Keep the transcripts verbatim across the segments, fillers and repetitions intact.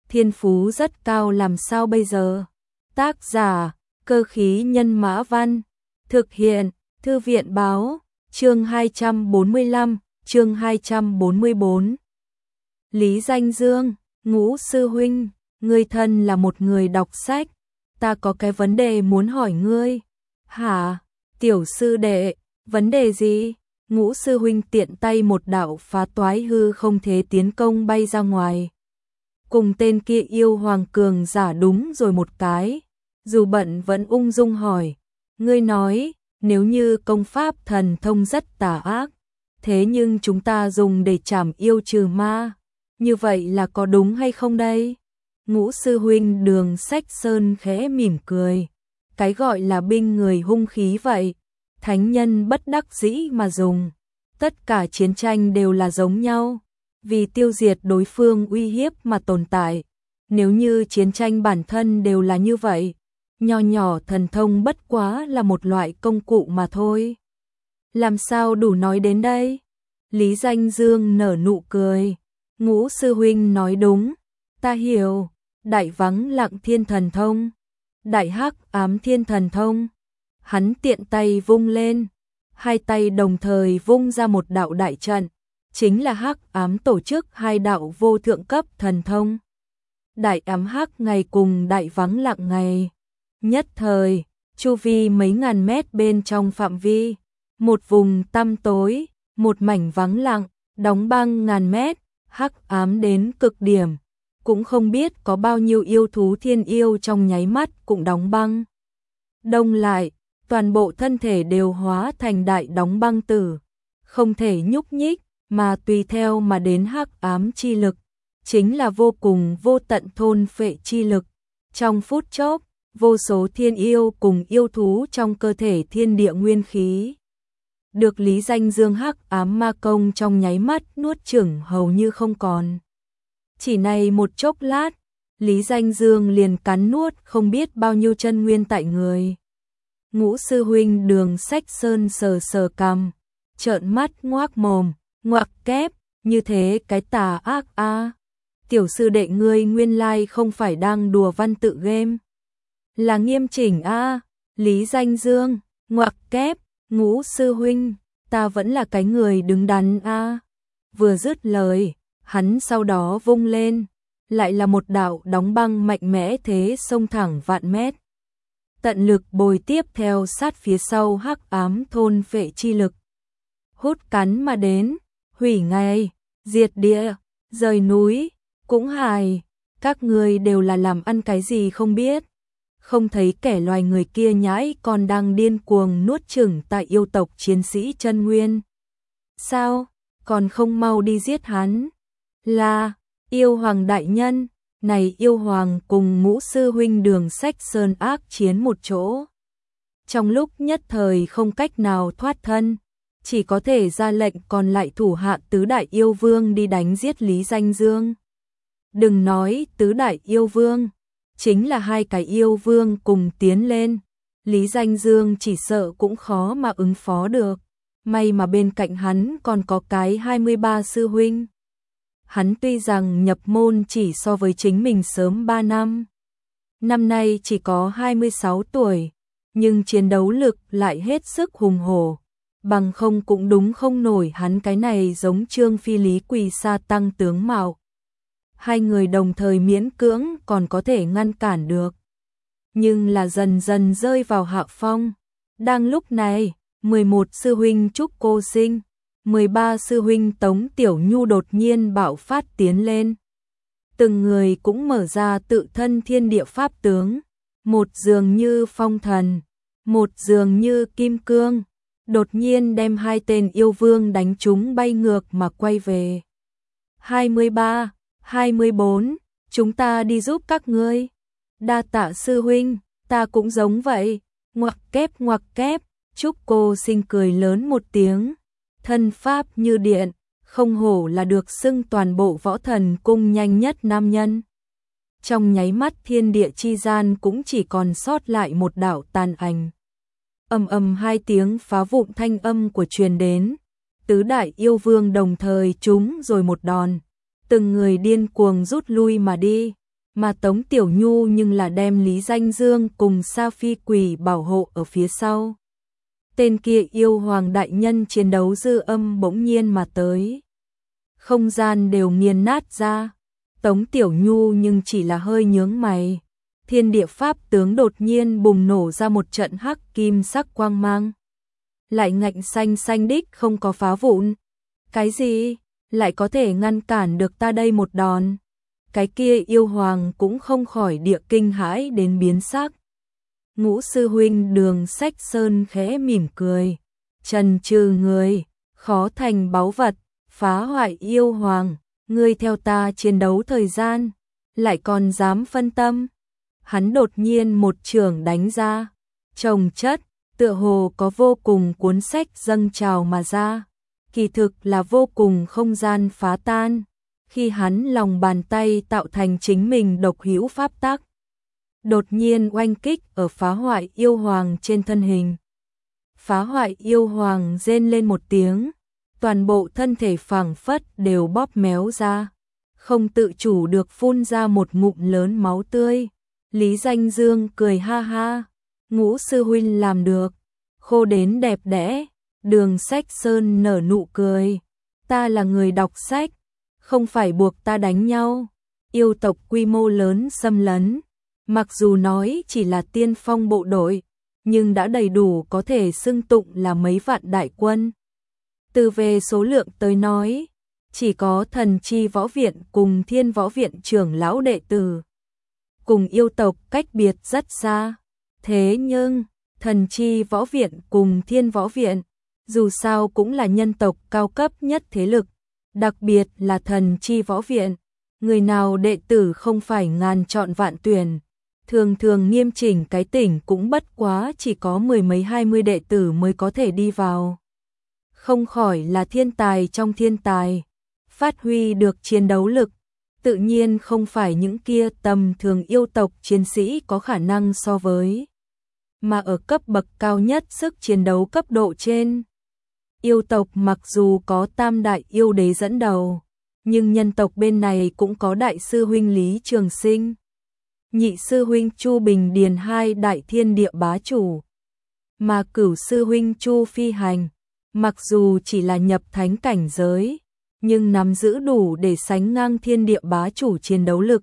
thiên phú rất cao làm sao bây giờ? Tác giả, Cơ khí nhân mã văn, thực hiện, Thư viện báo, chương hai trăm bốn mươi lăm, chương hai trăm bốn mươi bốn. Lý Danh Dương, Ngũ sư huynh, ngươi thân là một người đọc sách, ta có cái vấn đề muốn hỏi ngươi. Hả? Tiểu sư đệ, vấn đề gì? Ngũ sư huynh tiện tay một đạo phá toái hư không thế tiến công bay ra ngoài. Cùng tên kia yêu hoàng cường giả đúng rồi một cái, dù bận vẫn ung dung hỏi, ngươi nói, nếu như công pháp thần thông rất tà ác, thế nhưng chúng ta dùng để trảm yêu trừ ma, như vậy là có đúng hay không đây? Ngũ sư huynh Đường Sách Sơn khẽ mỉm cười, cái gọi là binh người hung khí vậy, thánh nhân bất đắc dĩ mà dùng, tất cả chiến tranh đều là giống nhau, vì tiêu diệt đối phương uy hiếp mà tồn tại, nếu như chiến tranh bản thân đều là như vậy, nho nhỏ thần thông bất quá là một loại công cụ mà thôi. Làm sao đủ nói đến đây? Lý Danh Dương nở nụ cười, Ngũ sư huynh nói đúng, ta hiểu, đại vắng lặng thiên thần thông, đại hắc ám thiên thần thông. Hắn tiện tay vung lên, hai tay đồng thời vung ra một đạo đại trận, chính là hắc ám tổ chức hai đạo vô thượng cấp thần thông. Đại ám hắc ngày cùng đại vắng lặng ngày. Nhất thời, chu vi mấy ngàn mét bên trong phạm vi, một vùng tăm tối, một mảnh vắng lặng, đóng băng ngàn mét, hắc ám đến cực điểm, cũng không biết có bao nhiêu yêu thú thiên yêu trong nháy mắt cũng đóng băng. Đông lại, toàn bộ thân thể đều hóa thành đại đóng băng tử, không thể nhúc nhích, mà tùy theo mà đến hắc ám chi lực, chính là vô cùng vô tận thôn phệ chi lực. Trong phút chốc, vô số thiên yêu cùng yêu thú trong cơ thể thiên địa nguyên khí được Lý Danh Dương hắc ám ma công trong nháy mắt nuốt chửng hầu như không còn. Chỉ này một chốc lát, Lý Danh Dương liền cắn nuốt không biết bao nhiêu chân nguyên tại người. Ngũ sư huynh Đường Sách Sơn sờ sờ cằm, trợn mắt ngoác mồm, ngoặc kép, như thế cái tà ác a. Tiểu sư đệ ngươi nguyên lai không phải đang đùa văn tự game, là nghiêm chỉnh a. Lý Danh Dương, ngoặc kép, Ngũ sư huynh, ta vẫn là cái người đứng đắn a. Vừa dứt lời, hắn sau đó vung lên, lại là một đạo đóng băng mạnh mẽ thế xông thẳng vạn mét. Tận lực bồi tiếp theo sát phía sau hắc ám thôn phệ chi lực. Hút cắn mà đến, hủy ngay, diệt địa, rời núi, cũng hài, các người đều là làm ăn cái gì không biết. Không thấy kẻ loài người kia nhãi còn đang điên cuồng nuốt chửng tại yêu tộc chiến sĩ chân nguyên. Sao, còn không mau đi giết hắn? Là, yêu hoàng đại nhân, này yêu hoàng cùng Ngũ sư huynh Đường Sách Sơn ác chiến một chỗ. Trong lúc nhất thời không cách nào thoát thân, chỉ có thể ra lệnh còn lại thủ hạ tứ đại yêu vương đi đánh giết Lý Danh Dương. Đừng nói tứ đại yêu vương, chính là hai cái yêu vương cùng tiến lên, Lý Danh Dương chỉ sợ cũng khó mà ứng phó được. May mà bên cạnh hắn còn có cái hai mươi ba sư huynh. Hắn tuy rằng nhập môn chỉ so với chính mình sớm ba năm, năm nay chỉ có hai mươi sáu tuổi, nhưng chiến đấu lực lại hết sức hùng hổ, bằng không cũng đúng không nổi hắn cái này giống Trương Phi Lý Quỳ Sa tăng tướng mạo. Hai người đồng thời miễn cưỡng còn có thể ngăn cản được, nhưng là dần dần rơi vào hạ phong. Đang lúc này, mười một sư huynh Trúc Cô Sinh, mười ba sư huynh Tống Tiểu Nhu đột nhiên bạo phát tiến lên. Từng người cũng mở ra tự thân thiên địa pháp tướng, một dường như phong thần, một dường như kim cương, đột nhiên đem hai tên yêu vương đánh chúng bay ngược mà quay về. hai mươi ba, hai mươi bốn, chúng ta đi giúp các ngươi. Đa tạ sư huynh, ta cũng giống vậy. Ngoặc kép ngoặc kép, Trúc Cô Sinh cười lớn một tiếng, thân pháp như điện, không hổ là được xưng toàn bộ võ thần cung nhanh nhất nam nhân. Trong nháy mắt thiên địa chi gian cũng chỉ còn sót lại một đạo tàn ảnh. Ầm ầm hai tiếng phá vụn thanh âm của truyền đến, tứ đại yêu vương đồng thời trúng rồi một đòn, từng người điên cuồng rút lui mà đi, mà Tống Tiểu Nhu nhưng là đem Lý Danh Dương cùng Sa Phi Quỷ bảo hộ ở phía sau. Tên kia yêu hoàng đại nhân chiến đấu dư âm bỗng nhiên mà tới. Không gian đều nghiền nát ra. Tống Tiểu Nhu nhưng chỉ là hơi nhướng mày. Thiên địa pháp tướng đột nhiên bùng nổ ra một trận hắc kim sắc quang mang. Lại ngạnh xanh xanh đích không có phá vụn. Cái gì? Lại có thể ngăn cản được ta đây một đòn? Cái kia yêu hoàng cũng không khỏi địa kinh hãi đến biến sắc. Ngũ sư huynh Đường Sách Sơn khẽ mỉm cười. Trần trừ người, khó thành báu vật, phá hoại yêu hoàng. Ngươi theo ta chiến đấu thời gian, lại còn dám phân tâm. Hắn đột nhiên một trường đánh ra. Trồng chất, tựa hồ có vô cùng cuốn sách dâng trào mà ra. Kỳ thực là vô cùng không gian phá tan. Khi hắn lòng bàn tay tạo thành chính mình độc hữu pháp tắc. Đột nhiên oanh kích ở phá hoại yêu hoàng trên thân hình. Phá hoại yêu hoàng rên lên một tiếng. Toàn bộ thân thể phảng phất đều bóp méo ra. Không tự chủ được phun ra một ngụm lớn máu tươi. Lý Danh Dương cười ha ha. Ngũ sư huynh làm được. Khô đến đẹp đẽ. Đường Sách Sơn nở nụ cười. Ta là người đọc sách. Không phải buộc ta đánh nhau. Yêu tộc quy mô lớn xâm lấn. Mặc dù nói chỉ là tiên phong bộ đội, nhưng đã đầy đủ có thể xưng tụng là mấy vạn đại quân. Từ về số lượng tới nói, chỉ có Thần Chi Võ Viện cùng Thiên Võ Viện trưởng lão đệ tử. Cùng yêu tộc cách biệt rất xa. Thế nhưng, Thần Chi Võ Viện cùng Thiên Võ Viện, dù sao cũng là nhân tộc cao cấp nhất thế lực. Đặc biệt là Thần Chi Võ Viện, người nào đệ tử không phải ngàn chọn vạn tuyển. Thường thường nghiêm chỉnh cái tỉnh cũng bất quá chỉ có mười mấy hai mươi đệ tử mới có thể đi vào. Không khỏi là thiên tài trong thiên tài, phát huy được chiến đấu lực, tự nhiên không phải những kia tầm thường yêu tộc chiến sĩ có khả năng so với. Mà ở cấp bậc cao nhất sức chiến đấu cấp độ trên, yêu tộc mặc dù có tam đại yêu đế dẫn đầu, nhưng nhân tộc bên này cũng có đại sư huynh Lý Trường Sinh, nhị sư huynh Chu Bình Điền hai đại thiên địa bá chủ, mà cửu sư huynh Chu Phi Hành, mặc dù chỉ là nhập thánh cảnh giới, nhưng nắm giữ đủ để sánh ngang thiên địa bá chủ chiến đấu lực.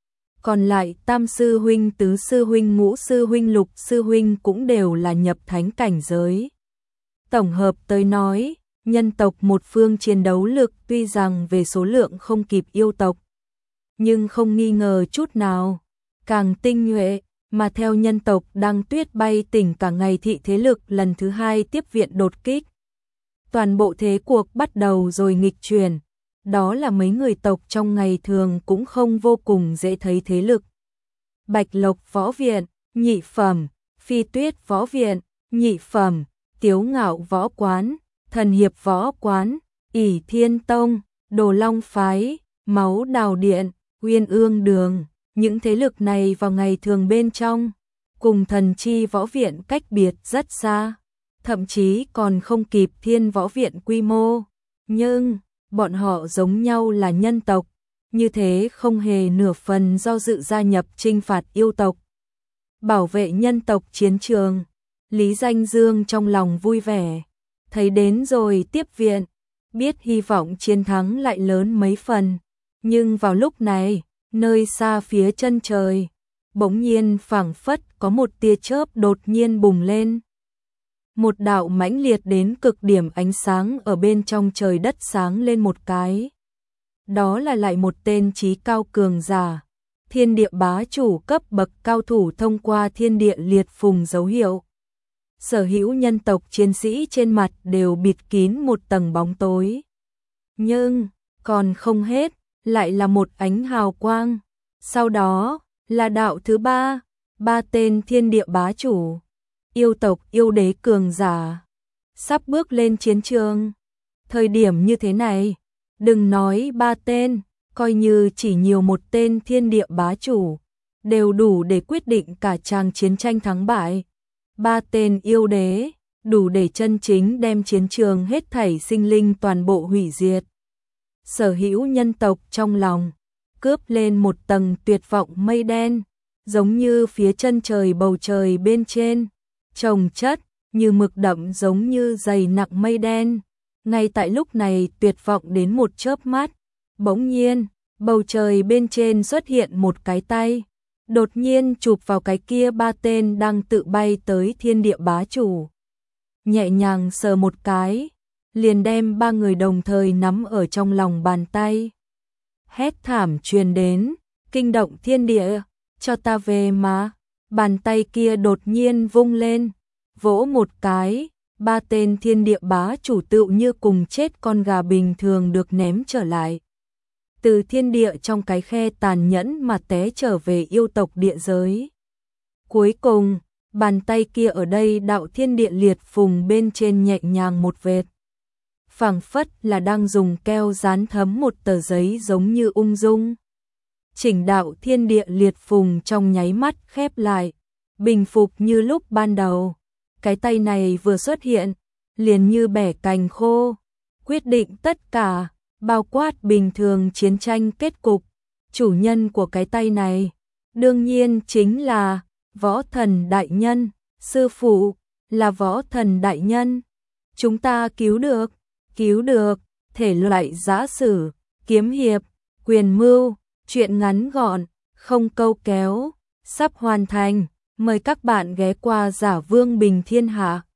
Còn lại tam sư huynh, tứ sư huynh, ngũ sư huynh, lục sư huynh cũng đều là nhập thánh cảnh giới. Tổng hợp tới nói, nhân tộc một phương chiến đấu lực tuy rằng về số lượng không kịp yêu tộc, nhưng không nghi ngờ chút nào, càng tinh nhuệ, mà theo nhân tộc đang tuyết bay tỉnh cả ngày thị thế lực lần thứ hai tiếp viện đột kích. Toàn bộ thế cuộc bắt đầu rồi nghịch chuyển, đó là mấy người tộc trong ngày thường cũng không vô cùng dễ thấy thế lực. Bạch Lộc Võ Viện, nhị phẩm, Phi Tuyết Võ Viện, nhị phẩm, Tiếu Ngạo Võ Quán, Thần Hiệp Võ Quán, ỷ Thiên Tông, Đồ Long Phái, Máu Đào Điện, Uyên Ương Đường, những thế lực này vào ngày thường bên trong, cùng Thần Chi Võ Viện cách biệt rất xa, thậm chí còn không kịp Thiên Võ Viện quy mô, nhưng bọn họ giống nhau là nhân tộc, như thế không hề nửa phần do dự gia nhập chinh phạt yêu tộc, bảo vệ nhân tộc chiến trường. Lý Danh Dương trong lòng vui vẻ, thấy đến rồi tiếp viện, biết hy vọng chiến thắng lại lớn mấy phần, nhưng vào lúc này, nơi xa phía chân trời, bỗng nhiên phảng phất có một tia chớp đột nhiên bùng lên. Một đạo mãnh liệt đến cực điểm ánh sáng ở bên trong trời đất sáng lên một cái. Đó là lại một tên trí cao cường giả, thiên địa bá chủ cấp bậc cao thủ thông qua thiên địa liệt phùng dấu hiệu. Sở hữu nhân tộc chiến sĩ trên mặt đều bịt kín một tầng bóng tối. Nhưng, còn không hết, lại là một ánh hào quang. Sau đó, là đạo thứ ba, ba tên thiên địa bá chủ. Yêu tộc yêu đế cường giả, sắp bước lên chiến trường. Thời điểm như thế này, đừng nói ba tên, coi như chỉ nhiều một tên thiên địa bá chủ, đều đủ để quyết định cả tràng chiến tranh thắng bại. Ba tên yêu đế, đủ để chân chính đem chiến trường hết thảy sinh linh toàn bộ hủy diệt. Sở hữu nhân tộc trong lòng, cướp lên một tầng tuyệt vọng mây đen, giống như phía chân trời bầu trời bên trên, chồng chất, như mực đậm giống như dày nặng mây đen. Ngay tại lúc này tuyệt vọng đến một chớp mắt, bỗng nhiên, bầu trời bên trên xuất hiện một cái tay, đột nhiên chụp vào cái kia ba tên đang tự bay tới thiên địa bá chủ. Nhẹ nhàng sờ một cái, liền đem ba người đồng thời nắm ở trong lòng bàn tay. Hét thảm truyền đến, kinh động thiên địa, cho ta về mà. Bàn tay kia đột nhiên vung lên, vỗ một cái, ba tên thiên địa bá chủ tựu như cùng chết con gà bình thường được ném trở lại. Từ thiên địa trong cái khe tàn nhẫn mà té trở về yêu tộc địa giới. Cuối cùng, bàn tay kia ở đây đạo thiên địa liệt phùng bên trên nhẹ nhàng một vệt. Phảng phất là đang dùng keo dán thấm một tờ giấy giống như ung dung. Chỉnh đạo thiên địa liệt phùng trong nháy mắt khép lại, bình phục như lúc ban đầu. Cái tay này vừa xuất hiện, liền như bẻ cành khô, quyết định tất cả, bao quát bình thường chiến tranh kết cục. Chủ nhân của cái tay này, đương nhiên chính là Võ Thần Đại Nhân, sư phụ, là Võ Thần Đại Nhân. Chúng ta cứu được, cứu được, thể loại giã sử, kiếm hiệp, quyền mưu, truyện ngắn gọn, không câu kéo, sắp hoàn thành. Mời các bạn ghé qua Giả Vương Bình Thiên Hạ.